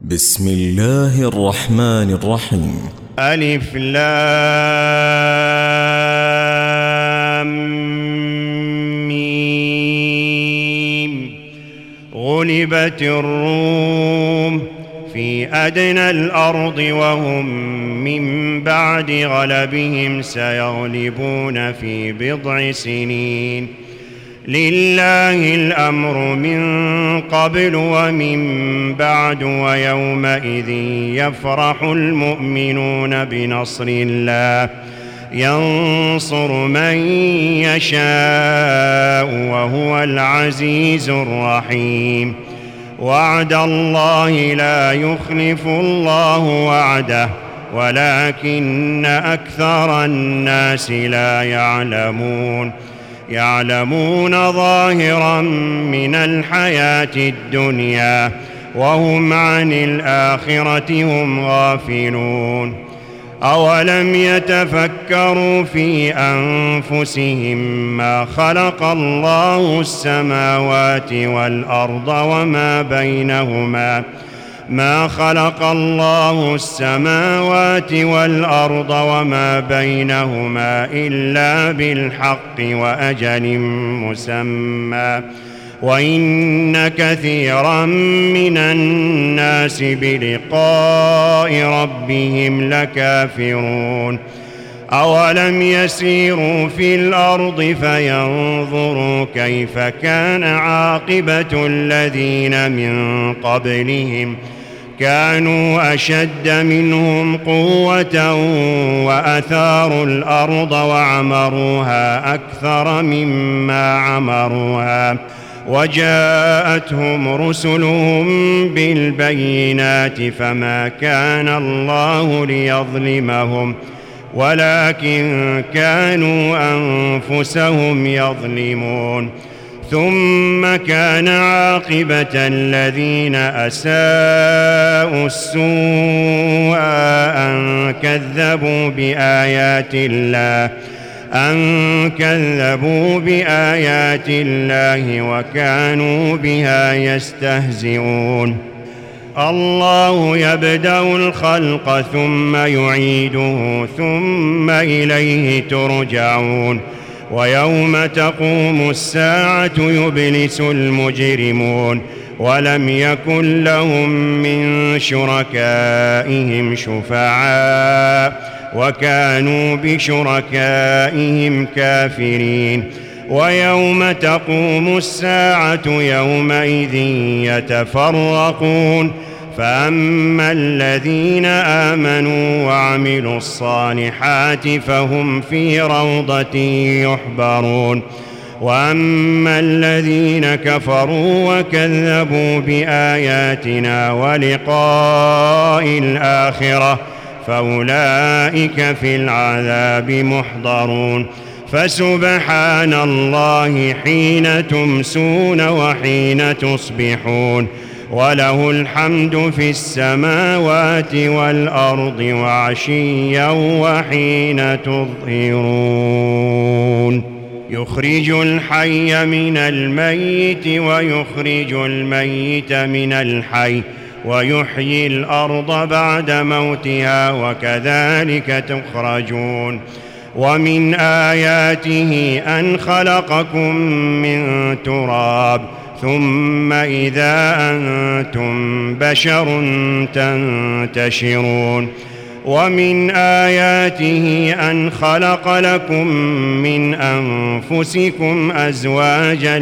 بسم الله الرحمن الرحيم. ألف لام ميم. غلبت الروم في أدنى الأرض وهم من بعد غلبهم سيغلبون في بضع سنين. لله الأمر من قبل ومن بعد ويومئذ يفرح المؤمنون بنصر الله ينصر من يشاء وهو العزيز الرحيم. وعد الله لا يخلف الله وعده ولكن أكثر الناس لا يعلمون ظاهرا من الحياة الدنيا وهم عن الآخرة هم غافلون. أولم يتفكروا في أنفسهم ما خلق الله السماوات والأرض وما بينهما إلا بالحق وأجل مسمى وإن كثيرا من الناس بلقاء ربهم لكافرون. أولم يسيروا في الأرض فينظروا كيف كان عاقبة الذين من قبلهم كانوا أشد منهم قوة وأثاروا الأرض وعمروها أكثر مما عمروها وجاءتهم رسلهم بالبينات فما كان الله ليظلمهم ولكن كانوا أنفسهم يظلمون. ثم كان عاقبة الذين أساءوا السوء أن كذبوا بآيات الله وكانوا بها يستهزئون. الله يبدأ الخلق ثم يعيده ثم إليه ترجعون. ويوم تقوم الساعة يبلس المجرمون ولم يكن لهم من شركائهم شفعاء وكانوا بشركائهم كافرين. ويوم تقوم الساعة يومئذ يتفرقون فأما الذين آمنوا وعملوا الصالحات فهم في روضة يحبرون وأما الذين كفروا وكذبوا بآياتنا ولقاء الآخرة فأولئك في العذاب محضرون. فسبحان الله حين تمسون وحين تصبحون وله الحمد في السماوات والأرض وعشيا وحين تظهرون. يخرج الحي من الميت ويخرج الميت من الحي ويحيي الأرض بعد موتها وكذلك تخرجون. ومن آياته أن خلقكم من تراب ثم إذا أنتم بشر تنتشرون. ومن آياته أن خلق لكم من أنفسكم أزواجا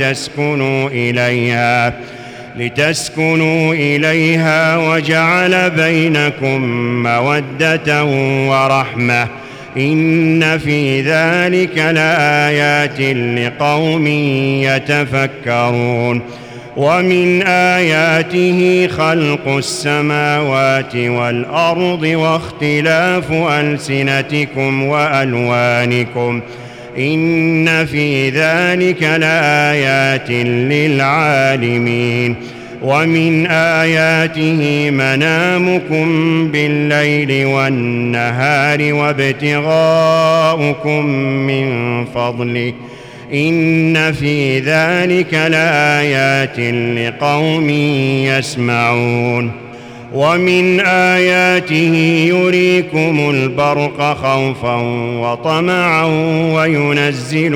لتسكنوا إليها وجعل بينكم مودة ورحمة إن في ذلك لآيات لقوم يتفكرون. ومن آياته خلق السماوات والأرض واختلاف ألسنتكم وألوانكم إن في ذلك لآيات للعالمين. ومن آياته منامكم بالليل والنهار وابتغاؤكم من فضله إن في ذلك لآيات لقوم يسمعون. ومن آياته يريكم البرق خوفا وطمعا وينزل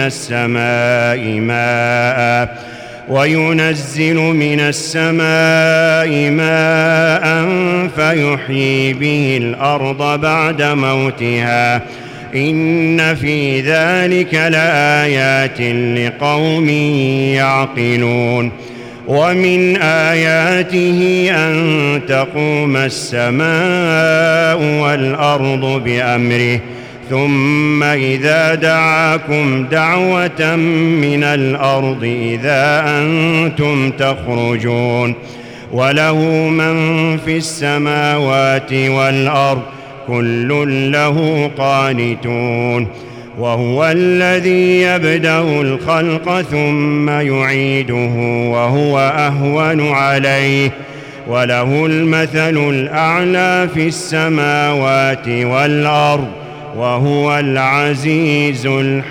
من السماء ماء فيحيي به الأرض بعد موتها إن في ذلك لآيات لقوم يعقلون ومن آياته أن تقوم السماء والأرض بأمره ثم إذا دعاكم دعوة من الأرض إذا أنتم تخرجون وله من في السماوات والأرض كل له قانتون وهو الذي يبدأ الخلق ثم يعيده وهو أهون عليه وله المثل الأعلى في السماوات والأرض وهو العزيز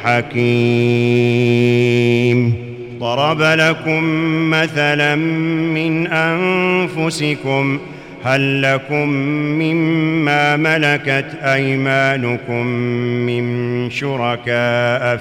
الحكيم. ضرب لكم مثلا من أنفسكم هل لكم مما ملكت أيمانكم من شركاء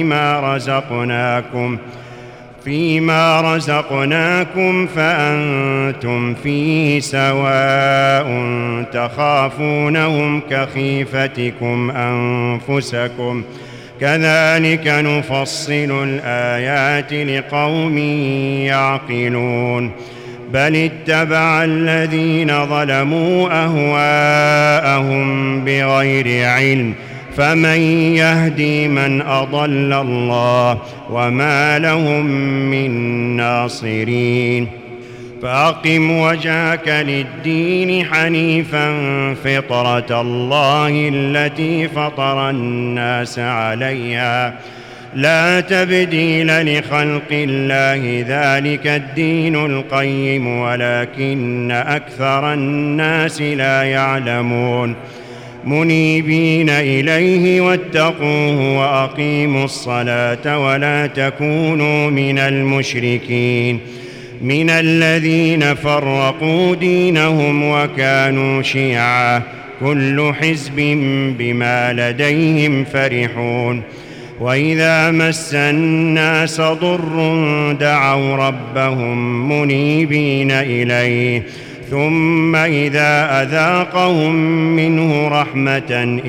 فيما رزقناكم فأنتم فيه سواء تخافونهم كخيفتكم أنفسكم كذلك نفصل الآيات لقوم يعقلون بل اتبع الذين ظلموا أهواءهم بغير علم فمن يهدي من أضل الله وما لهم من ناصرين فأقم وجهك للدين حنيفا فطرة الله التي فطر الناس عليها لا تبديل لخلق الله ذلك الدين القيم ولكن أكثر الناس لا يعلمون منيبين إليه واتقوه وأقيموا الصلاة ولا تكونوا من المشركين من الذين فرقوا دينهم وكانوا شيعا كل حزب بما لديهم فرحون وإذا مس الناس ضر دعوا ربهم منيبين إليه ثم إذا أذاقهم منه رحمة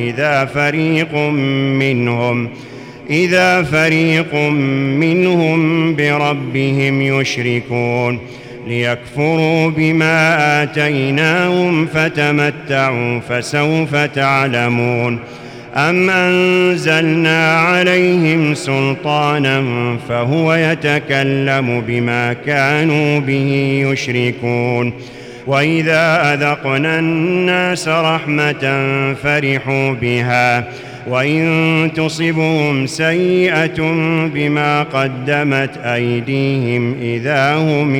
إذا فريق منهم بربهم يشركون ليكفروا بما آتيناهم فتمتعوا فسوف تعلمون أم أنزلنا عليهم سلطانا فهو يتكلم بما كانوا به يشركون وإذا أذقنا الناس رحمة فرحوا بها وإن تصبهم سيئة بما قدمت أيديهم إذا هم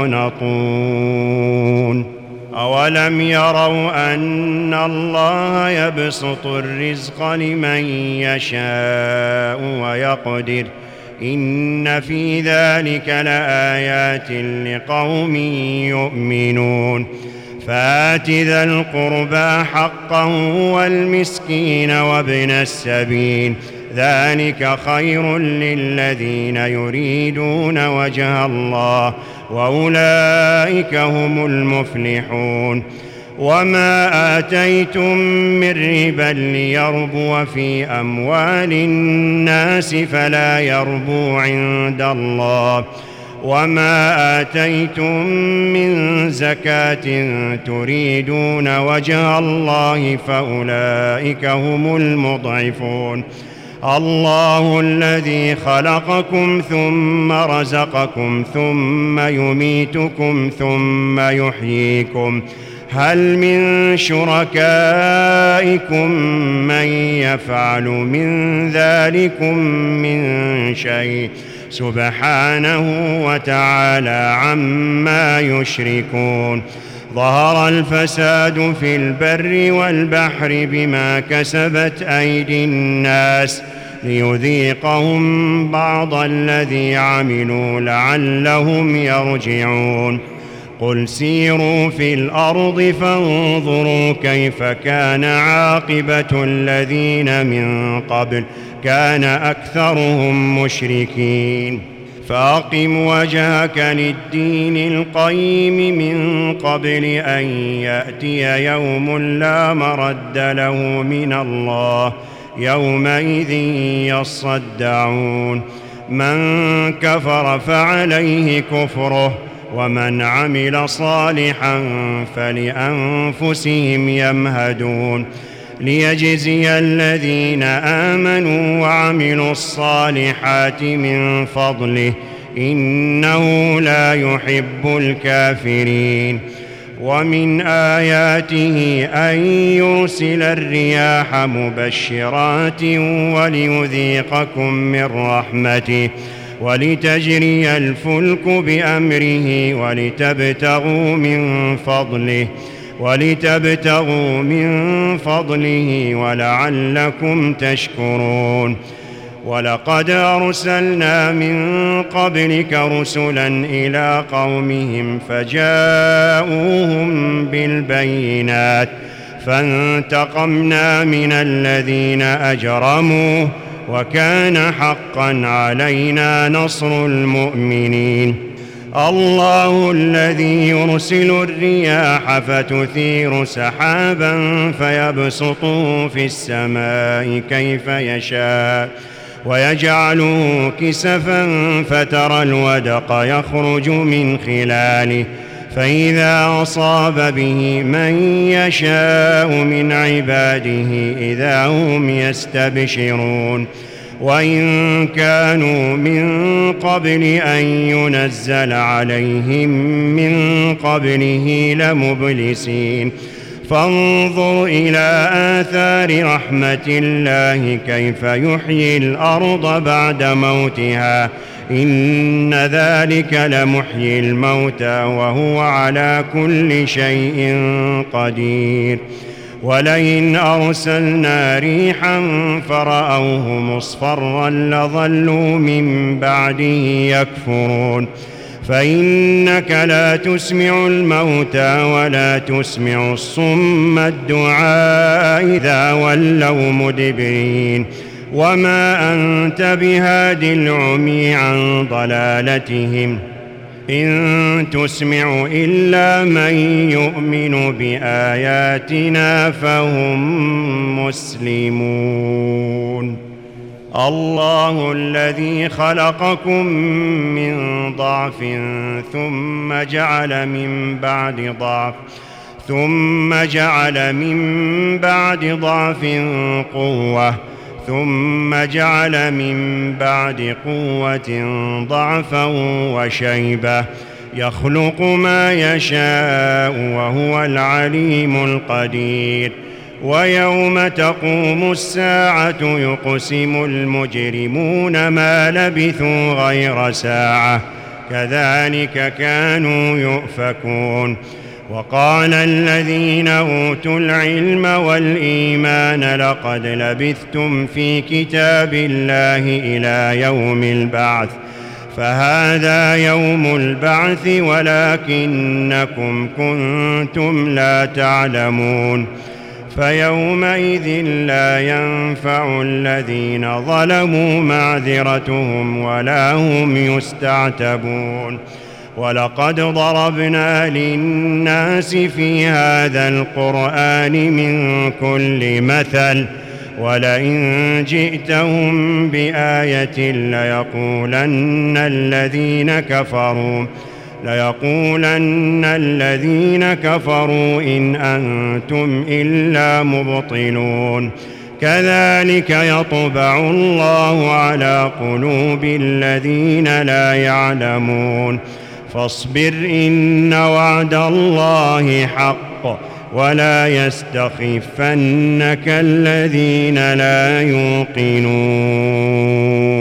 يقنطون أولم يروا أن الله يبسط الرزق لمن يشاء ويقدر إن في ذلك لآيات لقوم يؤمنون فآت ذا القربى حقه والمسكين وابن السبيل ذلك خير للذين يريدون وجه الله وأولئك هم المفلحون وما آتيتم من ربا ليربو في أموال الناس فلا يربو عند الله وما آتيتم من زكاة تريدون وجه الله فأولئك هم المضعفون الله الذي خلقكم ثم رزقكم ثم يميتكم ثم يحييكم هل من شركائكم من يفعل من ذلكم من شيء سبحانه وتعالى عما يشركون ظهر الفساد في البر والبحر بما كسبت أيدي الناس ليذيقهم بعض الذي عملوا لعلهم يرجعون قل سيروا في الأرض فانظروا كيف كان عاقبة الذين من قبل كان أكثرهم مشركين فأقم وجهك للدين القيم من قبل أن يأتي يوم لا مرد له من الله يومئذ يصدعون من كفر فعليه كفره ومن عمل صالحا فلأنفسهم يمهدون ليجزي الذين آمنوا وعملوا الصالحات من فضله إنه لا يحب الكافرين ومن آياته أن يرسل الرياح مبشرات وليذيقكم من رحمته ولتجري الفلك بأمره ولتبتغوا من فضله ولعلكم تشكرون ولقد أرسلنا من قبلك رسلا إلى قومهم فجاءوهم بالبينات فانتقمنا من الذين أجرموا وكان حقا علينا نصر المؤمنين الله الذي يرسل الرياح فتثير سحابا فيبسطه في السماء كيف يشاء ويجعله كسفا فترى الودق يخرج من خلاله فإذا أصاب به من يشاء من عباده إذا هم يستبشرون وإن كانوا من قبل أن ينزل عليهم من قبله لمبلسين فانظر إلى آثار رحمة الله كيف يحيي الأرض بعد موتها إن ذلك لمحيي الموتى وهو على كل شيء قدير ولئن أرسلنا ريحا فرأوه مصفرا لظلوا من بعده يكفرون فإنك لا تسمع الموتى ولا تسمع الصم الدعاء إذا ولوا مدبرين وما أنت بهاد العمي عن ضلالتهم إن تسمع إلا من يؤمن بآياتنا فهم مسلمون الله الذي خلقكم من ضعف ثم جعل من بعد ضعف قوة ثم جعل من بعد قوة ضعفا وشيبة يخلق ما يشاء وهو العليم القدير ويوم تقوم الساعة يقسم المجرمون ما لبثوا غير ساعة كذلك كانوا يؤفكون وقال الذين أوتوا العلم والإيمان لقد لبثتم في كتاب الله إلى يوم البعث فهذا يوم البعث ولكنكم كنتم لا تعلمون فيومئذ لا ينفع الذين ظلموا معذرتهم ولا هم يستعتبون ولقد ضربنا للناس في هذا القرآن من كل مثل ولئن جئتهم بآية ليقولن الذين كفروا إن أنتم إلا مبطلون كذلك يطبع الله على قلوب الذين لا يعلمون فاصبر إن وعد الله حق ولا يستخفنك الذين لا يوقنون